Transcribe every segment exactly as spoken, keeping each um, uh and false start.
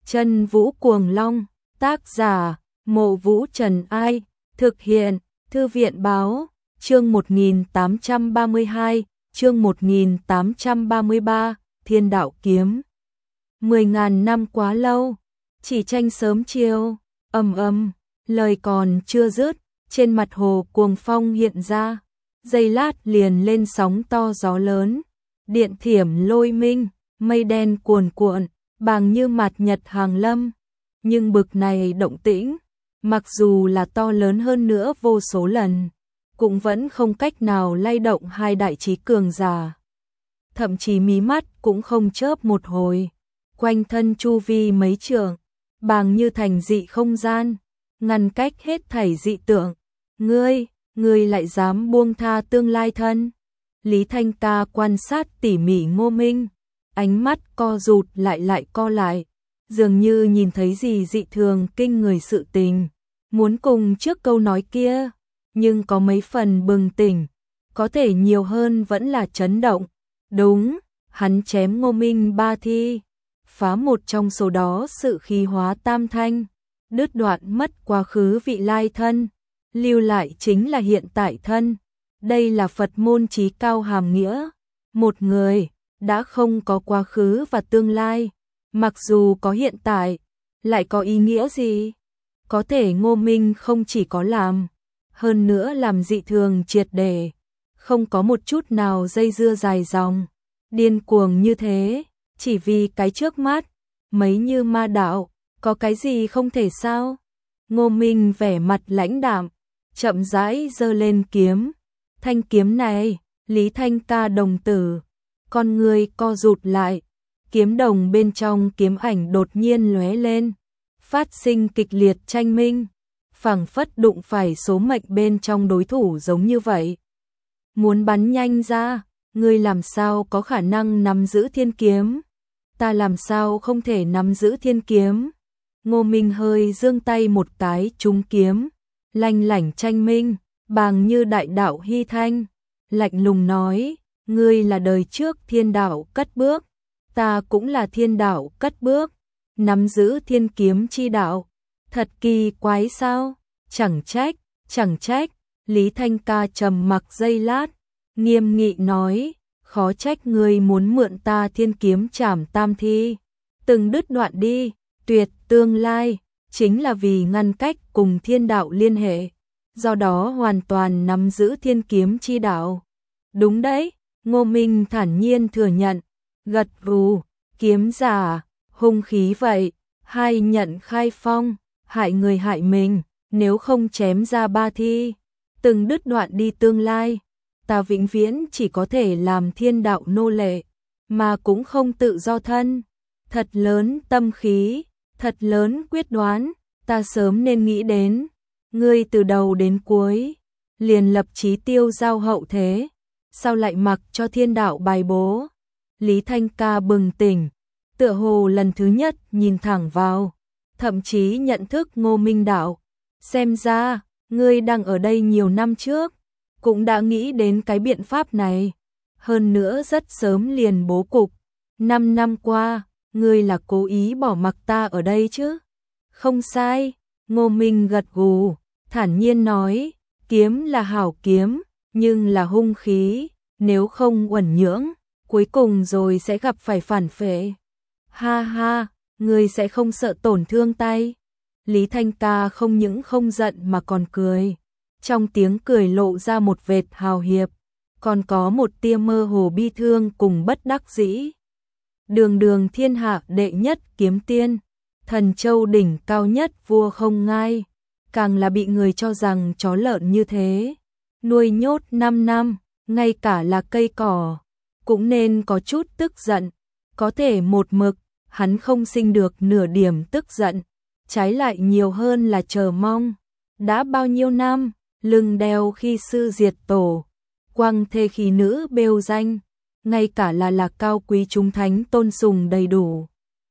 Chân Vũ Cuồng Long, tác giả, Mộ Vũ Trần Ai, thực hiện, Thư viện Báo, chương một nghìn tám trăm ba mươi hai, chương một nghìn tám trăm ba mươi ba, Thiên Đạo Kiếm. Mười ngàn năm quá lâu, chỉ tranh sớm chiều, ầm ầm, lời còn chưa dứt, trên mặt hồ cuồng phong hiện ra, giây lát liền lên sóng to gió lớn, điện thiểm lôi minh, mây đen cuồn cuộn, bàng như mặt nhật hàng lâm. Nhưng bực này động tĩnh, mặc dù là to lớn hơn nữa vô số lần, cũng vẫn không cách nào lay động hai đại chí cường giả. Thậm chí mí mắt cũng không chớp một hồi, quanh thân chu vi mấy trượng, bàng như thành dị không gian, ngăn cách hết thảy dị tượng. Ngươi, ngươi lại dám buông tha tương lai thân? Lý Thanh Ca quan sát tỉ mỉ Ngô Minh, ánh mắt co rụt lại lại co lại, dường như nhìn thấy gì dị thường kinh người sự tình, muốn cùng trước câu nói kia, nhưng có mấy phần bừng tỉnh, có thể nhiều hơn vẫn là chấn động. Đúng, hắn chém Ngô Minh ba thi, phá một trong số đó sự khí hóa tam thanh, đứt đoạn mất quá khứ vị lai thân, lưu lại chính là hiện tại thân. Đây là Phật môn chí cao hàm nghĩa, một người đã không có quá khứ và tương lai, mặc dù có hiện tại, lại có ý nghĩa gì? Có thể Ngô Minh không chỉ có làm, hơn nữa làm dị thường triệt để, không có một chút nào dây dưa dài dòng, điên cuồng như thế, chỉ vì cái trước mắt, mấy như ma đạo, có cái gì không thể sao? Ngô Minh vẻ mặt lãnh đạm, chậm rãi giơ lên kiếm, thanh kiếm này, Lý Thanh Ca đồng tử, con người co rụt lại, kiếm đồng bên trong kiếm ảnh đột nhiên lóe lên, phát sinh kịch liệt tranh minh, phảng phất đụng phải số mệnh bên trong đối thủ giống như vậy. Muốn bắn nhanh ra, ngươi làm sao có khả năng nắm giữ thiên kiếm? Ta làm sao không thể nắm giữ thiên kiếm? Ngô Minh hơi giương tay một cái trúng kiếm, lanh lảnh tranh minh, bàng như đại đạo hy thanh, lạnh lùng nói, ngươi là đời trước thiên đạo cất bước, ta cũng là thiên đạo cất bước, nắm giữ thiên kiếm chi đạo, thật kỳ quái sao? Chẳng trách, chẳng trách, Lý Thanh Ca trầm mặc giây lát, nghiêm nghị nói, khó trách ngươi muốn mượn ta thiên kiếm trảm tam thi, từng đứt đoạn đi, tuyệt tương lai, chính là vì ngăn cách cùng thiên đạo liên hệ, do đó hoàn toàn nắm giữ thiên kiếm chi đạo. Đúng đấy, Ngô Minh thản nhiên thừa nhận, gật gù, kiếm giả, hung khí vậy, hai nhận khai phong, hại người hại mình, nếu không chém ra ba thi, từng đứt đoạn đi tương lai, ta vĩnh viễn chỉ có thể làm thiên đạo nô lệ, mà cũng không tự do thân. Thật lớn tâm khí, thật lớn quyết đoán, ta sớm nên nghĩ đến, ngươi từ đầu đến cuối, liền lập chí tiêu giao hậu thế, sao lại mặc cho thiên đạo bài bố? Lý Thanh Ca bừng tỉnh, tựa hồ lần thứ nhất nhìn thẳng vào, thậm chí nhận thức Ngô Minh đạo, xem ra, ngươi đang ở đây nhiều năm trước, cũng đã nghĩ đến cái biện pháp này, hơn nữa rất sớm liền bố cục, năm năm qua, ngươi là cố ý bỏ mặc ta ở đây chứ? Không sai, Ngô Minh gật gù, thản nhiên nói, kiếm là hảo kiếm, nhưng là hung khí, nếu không uẩn nhưỡng, cuối cùng rồi sẽ gặp phải phản phệ. Ha ha, ngươi sẽ không sợ tổn thương tay? Lý Thanh Ca không những không giận mà còn cười, trong tiếng cười lộ ra một vệt hào hiệp, còn có một tia mơ hồ bi thương cùng bất đắc dĩ. Đường đường thiên hạ đệ nhất kiếm tiên, thần châu đỉnh cao nhất vua không ngai, càng là bị người cho rằng chó lợn như thế, nuôi nhốt năm năm, ngay cả là cây cỏ, cũng nên có chút tức giận, có thể một mực, hắn không sinh được nửa điểm tức giận, trái lại nhiều hơn là chờ mong. Đã bao nhiêu năm, lưng đeo khi sư diệt tổ, quăng thê khí nữ bêu danh, ngay cả là lạc cao quý chúng thánh tôn sùng đầy đủ.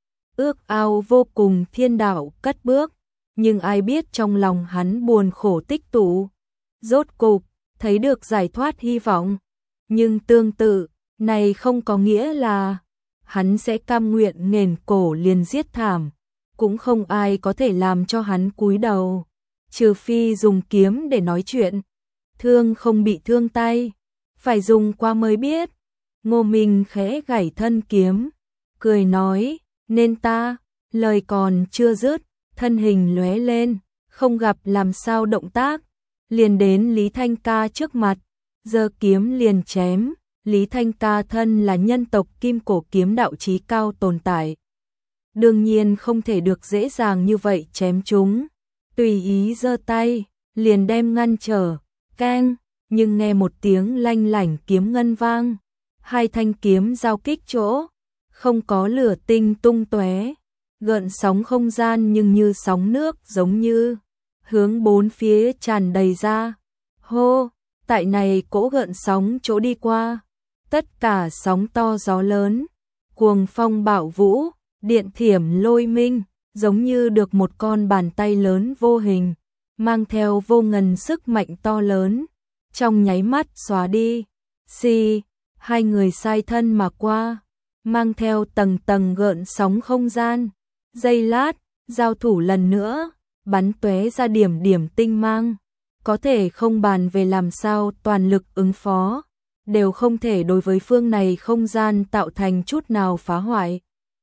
Ước ao vô cùng thiên đạo cất bước, nhưng ai biết trong lòng hắn buồn khổ tích tụ, rốt cục, thấy được giải thoát hy vọng. Nhưng tương tự, này không có nghĩa là hắn sẽ cam nguyện nghền cổ liền giết thảm, cũng không ai có thể làm cho hắn cúi đầu, trừ phi dùng kiếm để nói chuyện. Thương không bị thương tay, phải dùng qua mới biết. Ngô Minh khẽ gảy thân kiếm, cười nói, nên ta, lời còn chưa dứt, thân hình lóe lên, không gặp làm sao động tác, liền đến Lý Thanh Ca trước mặt, giơ kiếm liền chém. Lý Thanh Ca thân là nhân tộc kim cổ kiếm đạo chí cao tồn tại, đương nhiên không thể được dễ dàng như vậy chém chúng, tùy ý giơ tay, liền đem ngăn trở, keng, nhưng nghe một tiếng lanh lảnh kiếm ngân vang, hai thanh kiếm giao kích chỗ, không có lửa tinh tung tóe, gợn sóng không gian nhưng như sóng nước giống như hướng bốn phía tràn đầy ra. Hô, tại này cỗ gợn sóng chỗ đi qua, tất cả sóng to gió lớn, cuồng phong bạo vũ, điện thiểm lôi minh, giống như được một con bàn tay lớn vô hình, mang theo vô ngần sức mạnh to lớn, trong nháy mắt xóa đi. Xì, hai người sai thân mà qua, mang theo tầng tầng gợn sóng không gian. Giây lát, giao thủ lần nữa, bắn tóe ra điểm điểm tinh mang, có thể không bàn về làm sao toàn lực ứng phó, đều không thể đối với phương này không gian tạo thành chút nào phá hoại.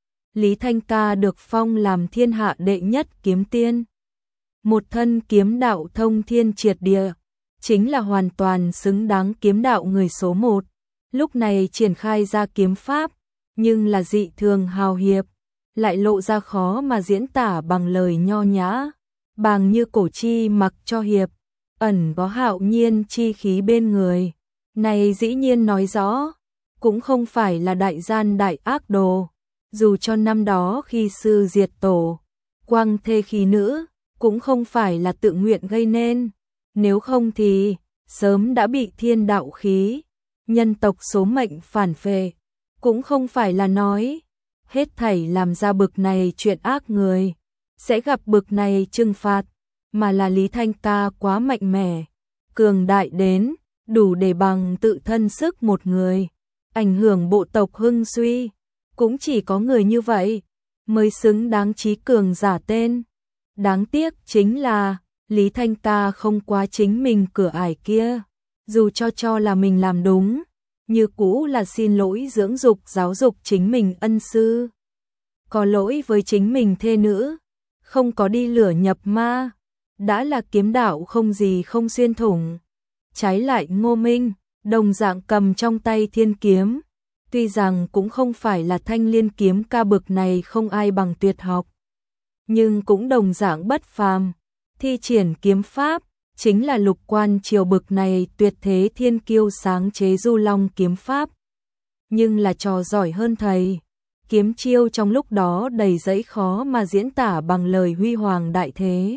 Lý Thanh Ca được phong làm thiên hạ đệ nhất kiếm tiên, một thân kiếm đạo thông thiên triệt địa, chính là hoàn toàn xứng đáng kiếm đạo người số một. Lúc này triển khai ra kiếm pháp, nhưng là dị thường hào hiệp, lại lộ ra khó mà diễn tả bằng lời nho nhã, bằng như cổ chi mặc cho hiệp, ẩn có hạo nhiên chi khí bên người. Này dĩ nhiên nói rõ, cũng không phải là đại gian đại ác đồ, dù cho năm đó khi sư diệt tổ, quang thê khí nữ, cũng không phải là tự nguyện gây nên, nếu không thì sớm đã bị thiên đạo khí, nhân tộc số mệnh phản phệ, cũng không phải là nói, hết thảy làm ra bực này chuyện ác người, sẽ gặp bực này trừng phạt, mà là Lý Thanh Ca quá mạnh mẽ, cường đại đến, đủ để bằng tự thân sức một người, ảnh hưởng bộ tộc hưng suy, cũng chỉ có người như vậy, mới xứng đáng chí cường giả tên. Đáng tiếc chính là, Lý Thanh Ca không quá chính mình cửa ải kia, dù cho cho là mình làm đúng, như cũ là xin lỗi dưỡng dục giáo dục chính mình ân sư, có lỗi với chính mình thê nữ, không có đi lửa nhập ma, đã là kiếm đạo không gì không xuyên thủng. Trái lại Ngô Minh, đồng dạng cầm trong tay thiên kiếm, tuy rằng cũng không phải là thanh liên kiếm ca bực này không ai bằng tuyệt học, nhưng cũng đồng dạng bất phàm, thi triển kiếm pháp, chính là lục quan triều bực này tuyệt thế thiên kiêu sáng chế du long kiếm pháp. Nhưng là trò giỏi hơn thầy, kiếm chiêu trong lúc đó đầy dẫy khó mà diễn tả bằng lời huy hoàng đại thế.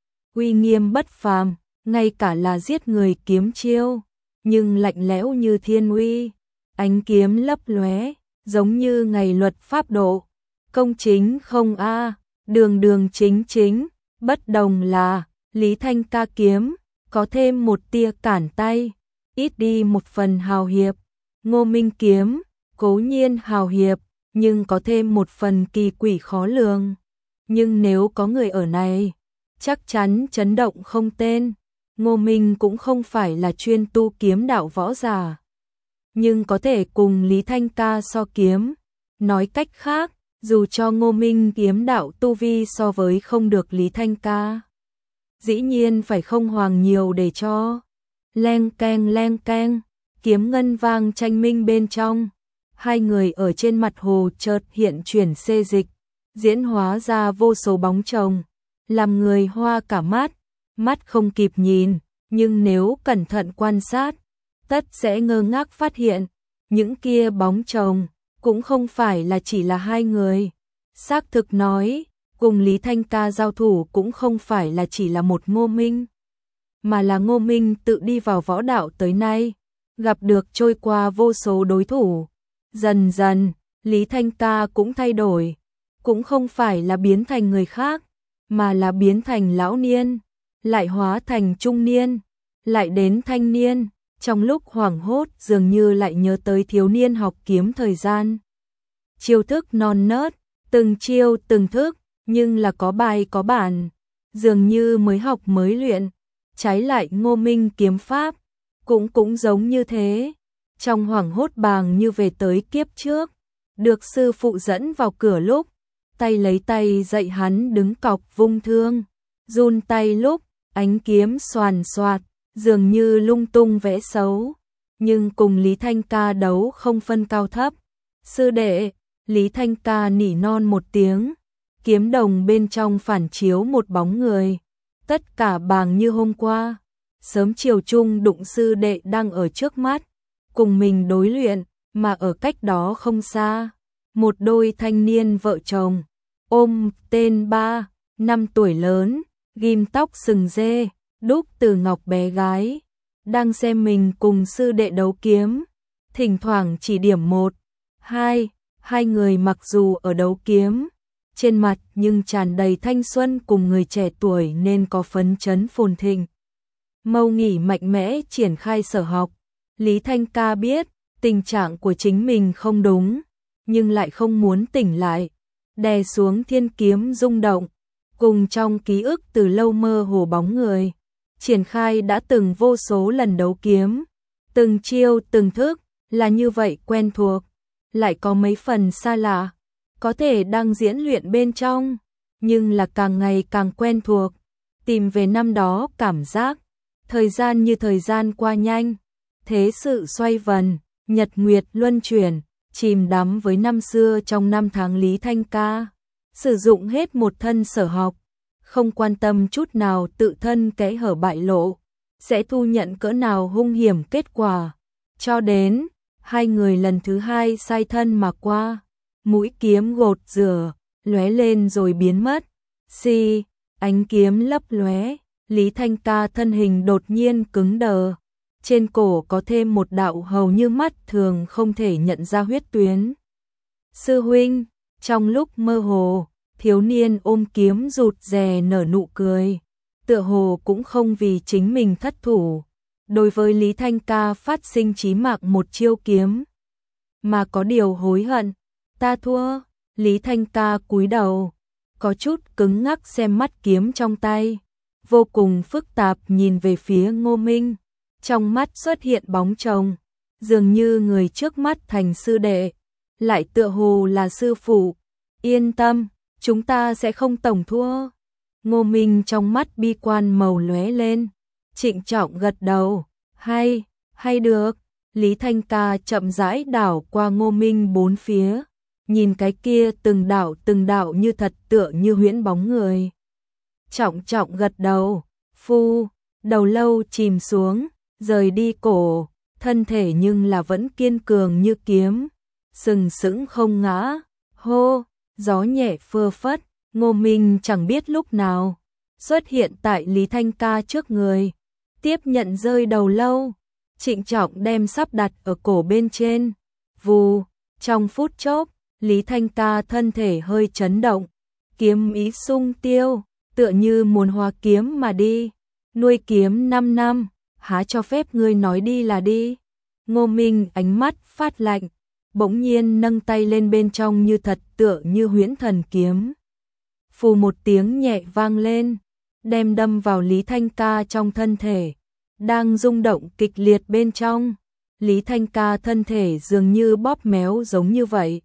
Uy nghiêm bất phàm, ngay cả là giết người kiếm chiêu, nhưng lạnh lẽo như thiên uy, ánh kiếm lấp lóe, giống như ngày luật pháp độ, công chính không a, đường đường chính chính, bất đồng là Lý Thanh Ca kiếm, có thêm một tia cản tay, ít đi một phần hào hiệp. Ngô Minh kiếm, cố nhiên hào hiệp, nhưng có thêm một phần kỳ quỷ khó lường. Nhưng nếu có người ở này, chắc chắn chấn động không tên. Ngô Minh cũng không phải là chuyên tu kiếm đạo võ giả, nhưng có thể cùng Lý Thanh Ca so kiếm. Nói cách khác, dù cho Ngô Minh kiếm đạo tu vi so với không được Lý Thanh Ca, dĩ nhiên phải không hoàng nhiều để cho. Leng keng leng keng, kiếm ngân vang tranh minh bên trong. Hai người ở trên mặt hồ chợt hiện chuyển xê dịch, diễn hóa ra vô số bóng chồng, làm người hoa cả mắt, mắt không kịp nhìn, nhưng nếu cẩn thận quan sát, tất sẽ ngơ ngác phát hiện, những kia bóng chồng cũng không phải là chỉ là hai người. Xác thực nói, cùng Lý Thanh Ca giao thủ cũng không phải là chỉ là một Ngô Minh, mà là Ngô Minh tự đi vào võ đạo tới nay, gặp được trôi qua vô số đối thủ. Dần dần, Lý Thanh Ca cũng thay đổi, cũng không phải là biến thành người khác, mà là biến thành lão niên, lại hóa thành trung niên, lại đến thanh niên, trong lúc hoảng hốt dường như lại nhớ tới thiếu niên học kiếm thời gian. Chiêu thức non nớt, từng chiêu từng thức, nhưng là có bài có bản, dường như mới học mới luyện. Trái lại Ngô Minh kiếm pháp, cũng cũng giống như thế. Trong hoảng hốt bàng như về tới kiếp trước, được sư phụ dẫn vào cửa lúc, tay lấy tay dạy hắn đứng cọc vung thương, run tay lúc, ánh kiếm xoàn xoạt, dường như lung tung vẽ xấu, nhưng cùng Lý Thanh Ca đấu không phân cao thấp. Sư đệ, Lý Thanh Ca nỉ non một tiếng, kiếm đồng bên trong phản chiếu một bóng người, tất cả bàng như hôm qua, sớm chiều chung đụng sư đệ đang ở trước mắt, cùng mình đối luyện, mà ở cách đó không xa, một đôi thanh niên vợ chồng, ôm tên ba, năm tuổi lớn, ghim tóc sừng dê, đúc từ ngọc bé gái, đang xem mình cùng sư đệ đấu kiếm, thỉnh thoảng chỉ điểm một, hai, hai người mặc dù ở đấu kiếm, trên mặt nhưng tràn đầy thanh xuân cùng người trẻ tuổi nên có phấn chấn phồn thịnh. Mâu Nghỉ mạnh mẽ triển khai sở học, Lý Thanh Ca biết tình trạng của chính mình không đúng, nhưng lại không muốn tỉnh lại, đè xuống thiên kiếm rung động, cùng trong ký ức từ lâu mơ hồ bóng người, triển khai đã từng vô số lần đấu kiếm, từng chiêu từng thức, là như vậy quen thuộc, lại có mấy phần xa lạ, có thể đang diễn luyện bên trong, nhưng là càng ngày càng quen thuộc, tìm về năm đó cảm giác, thời gian như thời gian qua nhanh, thế sự xoay vần, nhật nguyệt luân chuyển, chìm đắm với năm xưa trong năm tháng. Lý Thanh Ca sử dụng hết một thân sở học, không quan tâm chút nào tự thân kẽ hở bại lộ, sẽ thu nhận cỡ nào hung hiểm kết quả, cho đến hai người lần thứ hai sai thân mà qua, mũi kiếm gột rửa, lóe lên rồi biến mất. Xì, ánh kiếm lấp lóe, Lý Thanh Ca thân hình đột nhiên cứng đờ, trên cổ có thêm một đạo hầu như mắt thường không thể nhận ra huyết tuyến. Sư huynh, trong lúc mơ hồ, thiếu niên ôm kiếm rụt rè nở nụ cười, tựa hồ cũng không vì chính mình thất thủ, đối với Lý Thanh Ca phát sinh chí mạng một chiêu kiếm, mà có điều hối hận. Ta thua. Lý Thanh Ca cúi đầu, có chút cứng ngắc xem mắt kiếm trong tay, vô cùng phức tạp nhìn về phía Ngô Minh, trong mắt xuất hiện bóng chồng, dường như người trước mắt thành sư đệ, lại tựa hồ là sư phụ. Yên tâm, chúng ta sẽ không tổng thua. Ngô Minh trong mắt bi quan màu lóe lên, trịnh trọng gật đầu, hay, hay được. Lý Thanh Ca chậm rãi đảo qua Ngô Minh bốn phía, nhìn cái kia từng đạo từng đạo như thật tựa như huyễn bóng người. Trọng trọng gật đầu, phu, đầu lâu chìm xuống, rời đi cổ, thân thể nhưng là vẫn kiên cường như kiếm, sừng sững không ngã. Hô, gió nhẹ phơ phất, Ngô Minh chẳng biết lúc nào xuất hiện tại Lý Thanh Ca trước người, tiếp nhận rơi đầu lâu, trịnh trọng đem sắp đặt ở cổ bên trên. Vù, trong phút chốc, Lý Thanh Ca thân thể hơi chấn động, kiếm ý sung tiêu, tựa như muốn hóa kiếm mà đi. Nuôi kiếm năm năm, há cho phép ngươi nói đi là đi. Ngô Minh ánh mắt phát lạnh, bỗng nhiên nâng tay lên bên trong như thật tựa như huyễn thần kiếm. Phù một tiếng nhẹ vang lên, đem đâm vào Lý Thanh Ca trong thân thể, đang rung động kịch liệt bên trong. Lý Thanh Ca thân thể dường như bóp méo giống như vậy.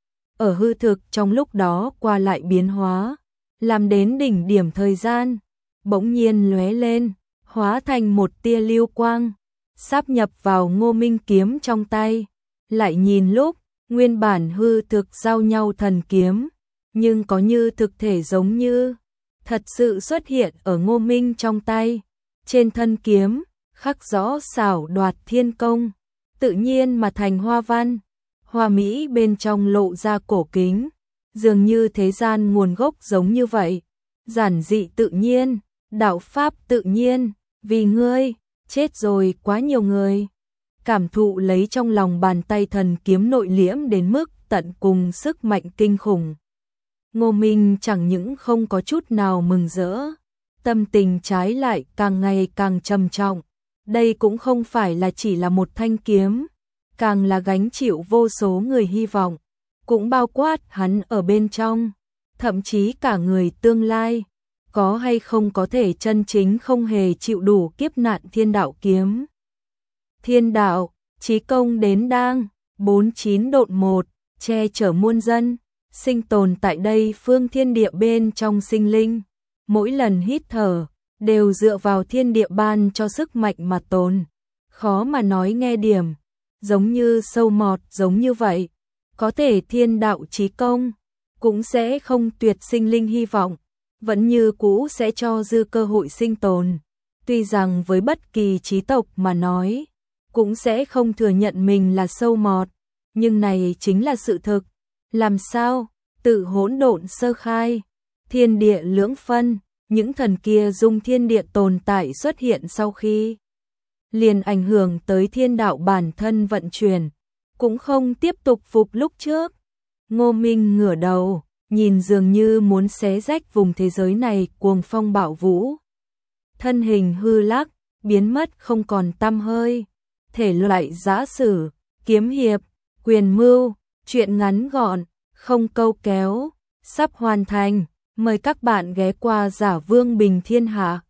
Ở hư thực trong lúc đó qua lại biến hóa, làm đến đỉnh điểm thời gian, bỗng nhiên lóe lên, hóa thành một tia lưu quang, sáp nhập vào Ngô Minh kiếm trong tay. Lại nhìn lúc, nguyên bản hư thực giao nhau thần kiếm, nhưng có như thực thể giống như thật sự xuất hiện ở Ngô Minh trong tay. Trên thân kiếm, khắc rõ xảo đoạt thiên công, tự nhiên mà thành hoa văn, hoa mỹ bên trong lộ ra cổ kính, dường như thế gian nguồn gốc giống như vậy, giản dị tự nhiên, đạo pháp tự nhiên, vì ngươi, chết rồi quá nhiều người. Cảm thụ lấy trong lòng bàn tay thần kiếm nội liễm đến mức tận cùng sức mạnh kinh khủng. Ngô Minh chẳng những không có chút nào mừng rỡ, tâm tình trái lại càng ngày càng trầm trọng. Đây cũng không phải là chỉ là một thanh kiếm, càng là gánh chịu vô số người hy vọng, cũng bao quát hắn ở bên trong. thậm chí cả người tương lai, có hay không có thể chân chính không hề chịu đủ kiếp nạn thiên đạo kiếm. Thiên đạo, chí công đến đang, bốn chín độn một, che chở muôn dân, sinh tồn tại đây phương thiên địa bên trong sinh linh. Mỗi lần hít thở, đều dựa vào thiên địa ban cho sức mạnh mà tồn. Khó mà nói nghe điểm, giống như sâu mọt giống như vậy. Có thể thiên đạo chí công, cũng sẽ không tuyệt sinh linh hy vọng, vẫn như cũ sẽ cho dư cơ hội sinh tồn. Tuy rằng với bất kỳ chí tộc mà nói, cũng sẽ không thừa nhận mình là sâu mọt, nhưng này chính là sự thực. Làm sao? Tự hỗn độn sơ khai, thiên địa lưỡng phân, những thần kia dung thiên địa tồn tại xuất hiện sau khi liền ảnh hưởng tới thiên đạo bản thân vận chuyển, cũng không tiếp tục phục lúc trước. Ngô Minh ngửa đầu, nhìn dường như muốn xé rách vùng thế giới này cuồng phong bạo vũ. Thân hình hư lắc, biến mất không còn tăm hơi. Thể loại giã sử, kiếm hiệp, quyền mưu, truyện ngắn gọn, không câu kéo, sắp hoàn thành. Mời các bạn ghé qua Giả Vương Bình Thiên Hạ.